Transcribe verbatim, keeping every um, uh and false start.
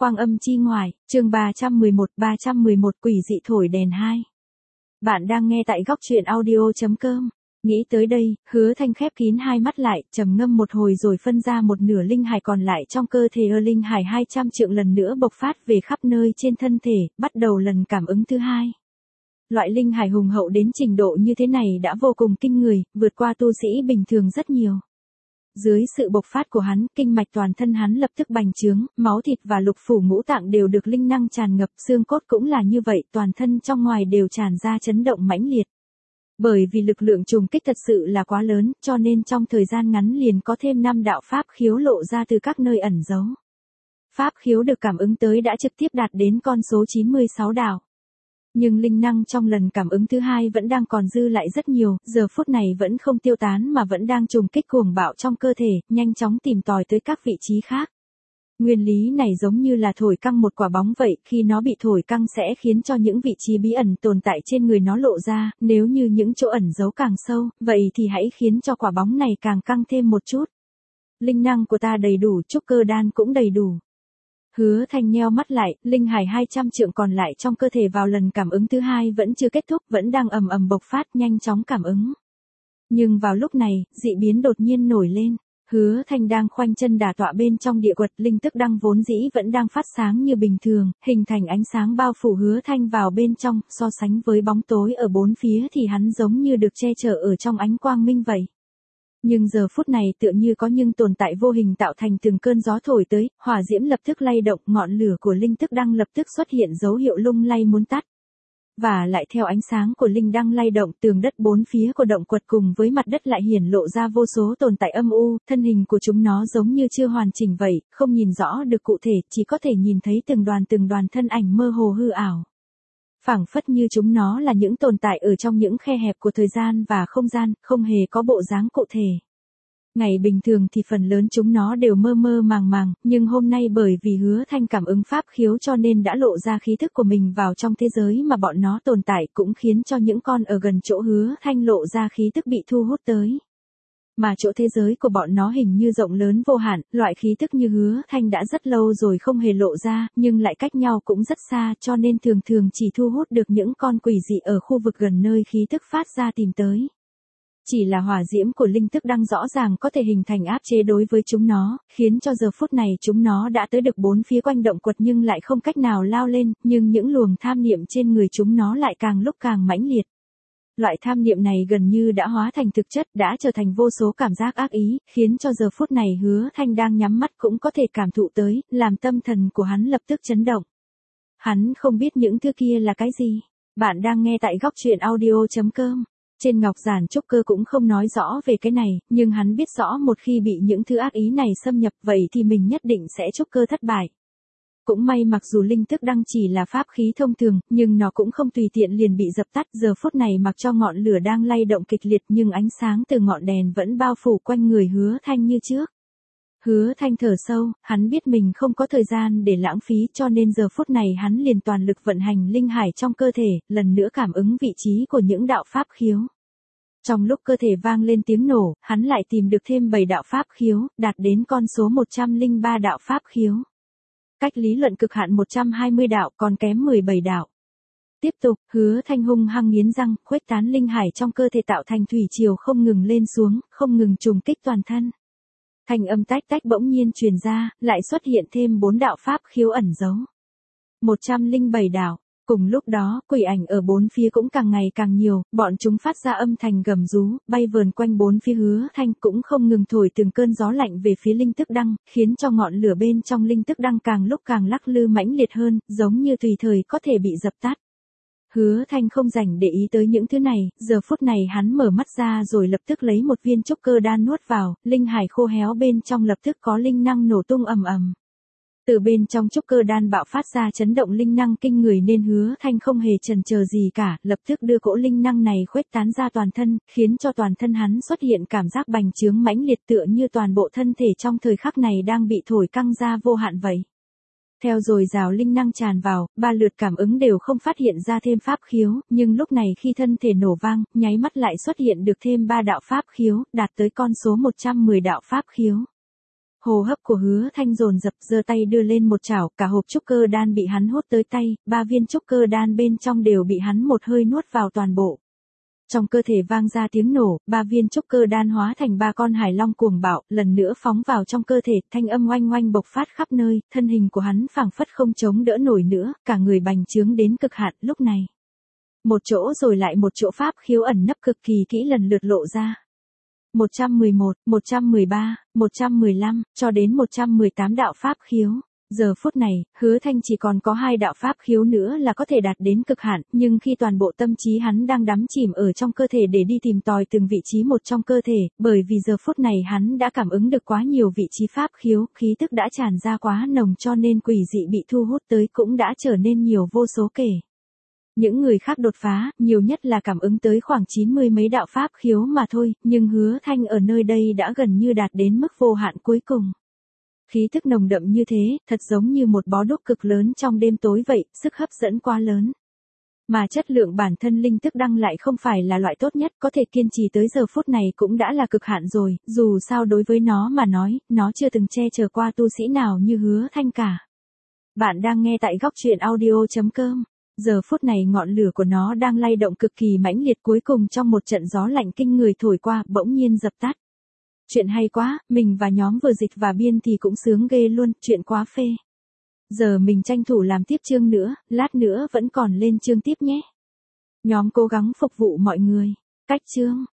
Quang âm chi ngoại, chương ba trăm mười một, ba trăm mười một quỷ dị thổi đèn hai. Bạn đang nghe tại góc truyện audio chấm com. Nghĩ tới đây, Hứa Thanh khép kín hai mắt lại, trầm ngâm một hồi rồi phân ra một nửa linh hải còn lại trong cơ thể. Ơ linh hải hai trăm trượng lần nữa bộc phát về khắp nơi trên thân thể, bắt đầu lần cảm ứng thứ hai. Loại linh hải hùng hậu đến trình độ như thế này đã vô cùng kinh người, vượt qua tu sĩ bình thường rất nhiều. Dưới sự bộc phát của hắn, kinh mạch toàn thân hắn lập tức bành trướng, máu thịt và lục phủ ngũ tạng đều được linh năng tràn ngập, xương cốt cũng là như vậy, toàn thân trong ngoài đều tràn ra chấn động mãnh liệt. Bởi vì lực lượng trùng kích thật sự là quá lớn, cho nên trong thời gian ngắn liền có thêm năm đạo pháp khiếu lộ ra từ các nơi ẩn giấu. Pháp khiếu được cảm ứng tới đã trực tiếp đạt đến con số chín mươi sáu đạo. Nhưng linh năng trong lần cảm ứng thứ hai vẫn đang còn dư lại rất nhiều, giờ phút này vẫn không tiêu tán mà vẫn đang trùng kích cuồng bạo trong cơ thể, nhanh chóng tìm tòi tới các vị trí khác. Nguyên lý này giống như là thổi căng một quả bóng vậy, khi nó bị thổi căng sẽ khiến cho những vị trí bí ẩn tồn tại trên người nó lộ ra, nếu như những chỗ ẩn giấu càng sâu, vậy thì hãy khiến cho quả bóng này càng căng thêm một chút. Linh năng của ta đầy đủ, trúc cơ đan cũng đầy đủ. Hứa Thanh nheo mắt lại, linh hải hai trăm trượng còn lại trong cơ thể vào lần cảm ứng thứ hai vẫn chưa kết thúc, vẫn đang ầm ầm bộc phát nhanh chóng cảm ứng. Nhưng vào lúc này, dị biến đột nhiên nổi lên. Hứa Thanh đang khoanh chân đả tọa bên trong địa quật, linh tức đăng vốn dĩ vẫn đang phát sáng như bình thường, hình thành ánh sáng bao phủ Hứa Thanh vào bên trong, so sánh với bóng tối ở bốn phía thì hắn giống như được che chở ở trong ánh quang minh vậy. Nhưng giờ phút này tựa như có nhưng tồn tại vô hình tạo thành từng cơn gió thổi tới, hỏa diễm lập tức lay động, ngọn lửa của linh tức đăng lập tức xuất hiện dấu hiệu lung lay muốn tắt. Và lại theo ánh sáng của linh đăng lay động, tường đất bốn phía của động quật cùng với mặt đất lại hiển lộ ra vô số tồn tại âm u, thân hình của chúng nó giống như chưa hoàn chỉnh vậy, không nhìn rõ được cụ thể, chỉ có thể nhìn thấy từng đoàn từng đoàn thân ảnh mơ hồ hư ảo. Phảng phất như chúng nó là những tồn tại ở trong những khe hẹp của thời gian và không gian, không hề có bộ dáng cụ thể. Ngày bình thường thì phần lớn chúng nó đều mơ mơ màng màng, nhưng hôm nay bởi vì Hứa Thanh cảm ứng pháp khiếu cho nên đã lộ ra khí thức của mình vào trong thế giới mà bọn nó tồn tại, cũng khiến cho những con ở gần chỗ Hứa Thanh lộ ra khí tức bị thu hút tới. Mà chỗ thế giới của bọn nó hình như rộng lớn vô hạn, loại khí tức như Hứa Thanh đã rất lâu rồi không hề lộ ra, nhưng lại cách nhau cũng rất xa, cho nên thường thường chỉ thu hút được những con quỷ dị ở khu vực gần nơi khí tức phát ra tìm tới. Chỉ là hỏa diễm của linh tức đăng rõ ràng có thể hình thành áp chế đối với chúng nó, khiến cho giờ phút này chúng nó đã tới được bốn phía quanh động quật nhưng lại không cách nào lao lên, nhưng những luồng tham niệm trên người chúng nó lại càng lúc càng mãnh liệt. Loại tham niệm này gần như đã hóa thành thực chất, đã trở thành vô số cảm giác ác ý, khiến cho giờ phút này Hứa Thanh đang nhắm mắt cũng có thể cảm thụ tới, làm tâm thần của hắn lập tức chấn động. Hắn không biết những thứ kia là cái gì. Bạn đang nghe tại góc truyện audio chấm com. Trên ngọc giản trúc cơ cũng không nói rõ về cái này, nhưng hắn biết rõ một khi bị những thứ ác ý này xâm nhập vậy thì mình nhất định sẽ trúc cơ thất bại. Cũng may mặc dù linh tức đăng chỉ là pháp khí thông thường, nhưng nó cũng không tùy tiện liền bị dập tắt, giờ phút này mặc cho ngọn lửa đang lay động kịch liệt nhưng ánh sáng từ ngọn đèn vẫn bao phủ quanh người Hứa Thanh như trước. Hứa Thanh thở sâu, hắn biết mình không có thời gian để lãng phí cho nên giờ phút này hắn liền toàn lực vận hành linh hải trong cơ thể, lần nữa cảm ứng vị trí của những đạo pháp khiếu. Trong lúc cơ thể vang lên tiếng nổ, hắn lại tìm được thêm bảy đạo pháp khiếu, đạt đến con số một trăm lẻ ba đạo pháp khiếu. Cách lý luận cực hạn một trăm hai mươi đạo, còn kém mười bảy đạo. Tiếp tục, Hứa Thanh hung hăng nghiến răng, khuếch tán linh hải trong cơ thể tạo thành thủy triều không ngừng lên xuống, không ngừng trùng kích toàn thân. Thanh âm tách tách bỗng nhiên truyền ra, lại xuất hiện thêm bốn đạo pháp khiếu ẩn giấu. một trăm lẻ bảy đạo. Cùng lúc đó, quỷ ảnh ở bốn phía cũng càng ngày càng nhiều, bọn chúng phát ra âm thanh gầm rú, bay vờn quanh bốn phía Hứa Thanh, cũng không ngừng thổi từng cơn gió lạnh về phía linh tức đăng, khiến cho ngọn lửa bên trong linh tức đăng càng lúc càng lắc lư mãnh liệt hơn, giống như tùy thời có thể bị dập tắt. Hứa Thanh không rảnh để ý tới những thứ này, giờ phút này hắn mở mắt ra rồi lập tức lấy một viên trúc cơ đan nuốt vào, linh hải khô héo bên trong lập tức có linh năng nổ tung ầm ầm. Từ bên trong trúc cơ đan bạo phát ra chấn động linh năng kinh người nên Hứa Thanh không hề chần chờ gì cả, lập tức đưa cỗ linh năng này khuếch tán ra toàn thân, khiến cho toàn thân hắn xuất hiện cảm giác bành trướng mãnh liệt tựa như toàn bộ thân thể trong thời khắc này đang bị thổi căng ra vô hạn vậy. Theo dồi dào linh năng tràn vào, ba lượt cảm ứng đều không phát hiện ra thêm pháp khiếu, nhưng lúc này khi thân thể nổ vang, nháy mắt lại xuất hiện được thêm ba đạo pháp khiếu, đạt tới con số một trăm mười đạo pháp khiếu. Hô hấp của Hứa Thanh dồn dập, giơ tay đưa lên một chảo, cả hộp trúc cơ đan bị hắn hút tới tay, ba viên trúc cơ đan bên trong đều bị hắn một hơi nuốt vào toàn bộ. Trong cơ thể vang ra tiếng nổ, ba viên trúc cơ đan hóa thành ba con hải long cuồng bạo, lần nữa phóng vào trong cơ thể, thanh âm oanh oanh bộc phát khắp nơi, thân hình của hắn phảng phất không chống đỡ nổi nữa, cả người bành trướng đến cực hạn. Lúc này, một chỗ rồi lại một chỗ pháp khiếu ẩn nấp cực kỳ kỹ lần lượt lộ ra. một trăm mười một, một trăm mười ba, một trăm mười lăm, cho đến một trăm mười tám đạo pháp khiếu. Giờ phút này, Hứa Thanh chỉ còn có hai đạo pháp khiếu nữa là có thể đạt đến cực hạn, nhưng khi toàn bộ tâm trí hắn đang đắm chìm ở trong cơ thể để đi tìm tòi từng vị trí một trong cơ thể, bởi vì giờ phút này hắn đã cảm ứng được quá nhiều vị trí pháp khiếu, khí tức đã tràn ra quá nồng cho nên quỷ dị bị thu hút tới cũng đã trở nên nhiều vô số kể. Những người khác đột phá, nhiều nhất là cảm ứng tới khoảng chín mươi mấy đạo pháp khiếu mà thôi, nhưng Hứa Thanh ở nơi đây đã gần như đạt đến mức vô hạn cuối cùng. Khí thức nồng đậm như thế, thật giống như một bó đuốc cực lớn trong đêm tối vậy, sức hấp dẫn quá lớn. Mà chất lượng bản thân linh tức đăng lại không phải là loại tốt nhất, có thể kiên trì tới giờ phút này cũng đã là cực hạn rồi, dù sao đối với nó mà nói, nó chưa từng che chở qua tu sĩ nào như Hứa Thanh cả. Bạn đang nghe tại góc truyện audio chấm com. Giờ phút này ngọn lửa của nó đang lay động cực kỳ mãnh liệt, cuối cùng trong một trận gió lạnh kinh người thổi qua, bỗng nhiên dập tắt. Chuyện hay quá, mình và nhóm vừa dịch và biên thì cũng sướng ghê luôn, chuyện quá phê. Giờ mình tranh thủ làm tiếp chương nữa, lát nữa vẫn còn lên chương tiếp nhé. Nhóm cố gắng phục vụ mọi người. Cách chương.